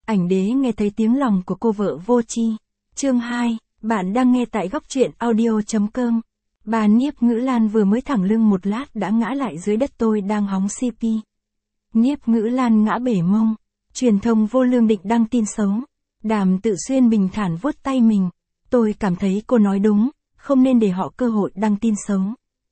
Ảnh đế nghe thấy tiếng lòng của cô vợ vô tri. Chương 2, bạn đang nghe tại góc truyện audio.com. Bà Niếp Ngữ Lan vừa mới thẳng lưng một lát đã ngã lại dưới đất tôi đang hóng CP. Niếp Ngữ Lan ngã bể mông. Truyền thông vô lương định đăng tin xấu. Đàm Tự Xuyên bình thản vuốt tay mình. Tôi cảm thấy cô nói đúng, không nên để họ cơ hội đăng tin xấu.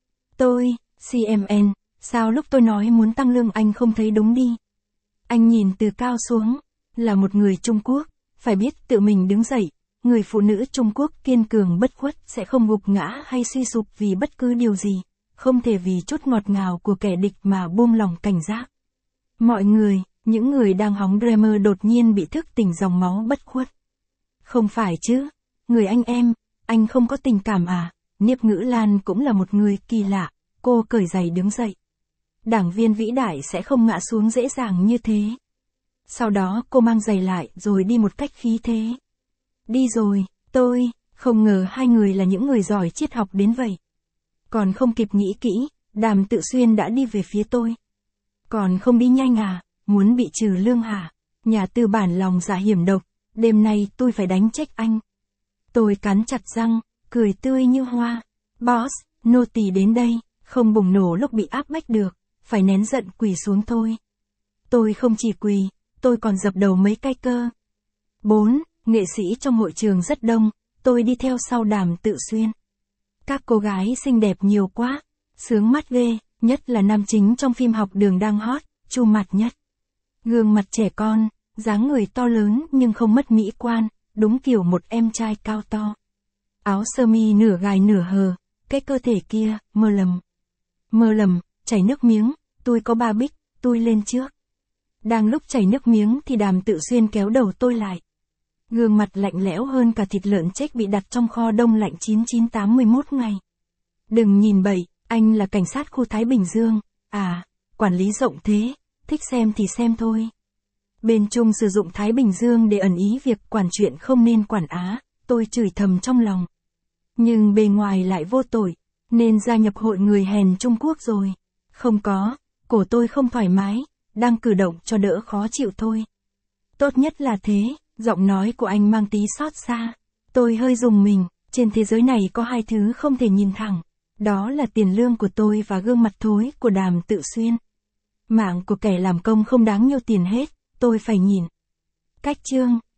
CMN, sao lúc tôi nói muốn tăng lương anh không thấy đúng đi? Anh nhìn từ cao xuống, là một người Trung Quốc, phải biết tự mình đứng dậy, người phụ nữ Trung Quốc kiên cường bất khuất sẽ không gục ngã hay suy sụp vì bất cứ điều gì, không thể vì chút ngọt ngào của kẻ địch mà buông lòng cảnh giác. Mọi người, những người đang hóng Dreamer đột nhiên bị thức tỉnh dòng máu bất khuất. Không phải chứ, người anh không có tình cảm à? Niếp Ngữ Lan cũng là một người kỳ lạ, cô cởi giày đứng dậy. Đảng viên vĩ đại sẽ không ngã xuống dễ dàng như thế. Sau đó cô mang giày lại rồi đi một cách khí thế. Đi rồi, tôi không ngờ hai người là những người giỏi triết học đến vậy. Còn không kịp nghĩ kỹ, Đàm Tự Xuyên đã đi về phía tôi. Còn không đi nhanh à, muốn bị trừ lương hả? Nhà tư bản lòng dạ hiểm độc, đêm nay tôi phải đánh chết anh. Tôi cắn chặt răng, cười tươi như hoa. Boss, nô tỳ đến đây, không bùng nổ lúc bị áp bách được, phải nén giận quỳ xuống thôi. Tôi không chỉ quỳ, tôi còn dập đầu mấy cái cơ. 4. Nghệ sĩ trong hội trường rất đông, tôi đi theo sau Đàm Tự Xuyên. Các cô gái xinh đẹp nhiều quá, sướng mắt ghê, nhất là nam chính trong phim Học Đường đang hot, Chu Mặt Nhất. Gương mặt trẻ con, dáng người to lớn nhưng không mất mỹ quan, đúng kiểu một em trai cao to. Áo sơ mi nửa gài nửa hờ, cái cơ thể kia, mơ lầm, chảy nước miếng, tôi có ba bích, tôi lên trước. Đang lúc chảy nước miếng thì Đàm Tự Xuyên kéo đầu tôi lại. Gương mặt lạnh lẽo hơn cả thịt lợn chết bị đặt trong kho đông lạnh 9981 ngày. Đừng nhìn bậy, anh là cảnh sát khu Thái Bình Dương, à, quản lý rộng thế, thích xem thì xem thôi. Bên Trung sử dụng Thái Bình Dương để ẩn ý việc quản chuyện không nên quản Á, tôi chửi thầm trong lòng. Nhưng bề ngoài lại vô tội, nên gia nhập hội người hèn Trung Quốc rồi. Không có, cổ tôi không thoải mái, đang cử động cho đỡ khó chịu thôi. Tốt nhất là thế, giọng nói của anh mang tí xót xa. Tôi hơi rùng mình, trên thế giới này có hai thứ không thể nhìn thẳng. Đó là tiền lương của tôi và gương mặt thối của Đàm Tự Xuyên. Mạng của kẻ làm công không đáng nhiêu tiền hết, tôi phải nhìn. Cách chương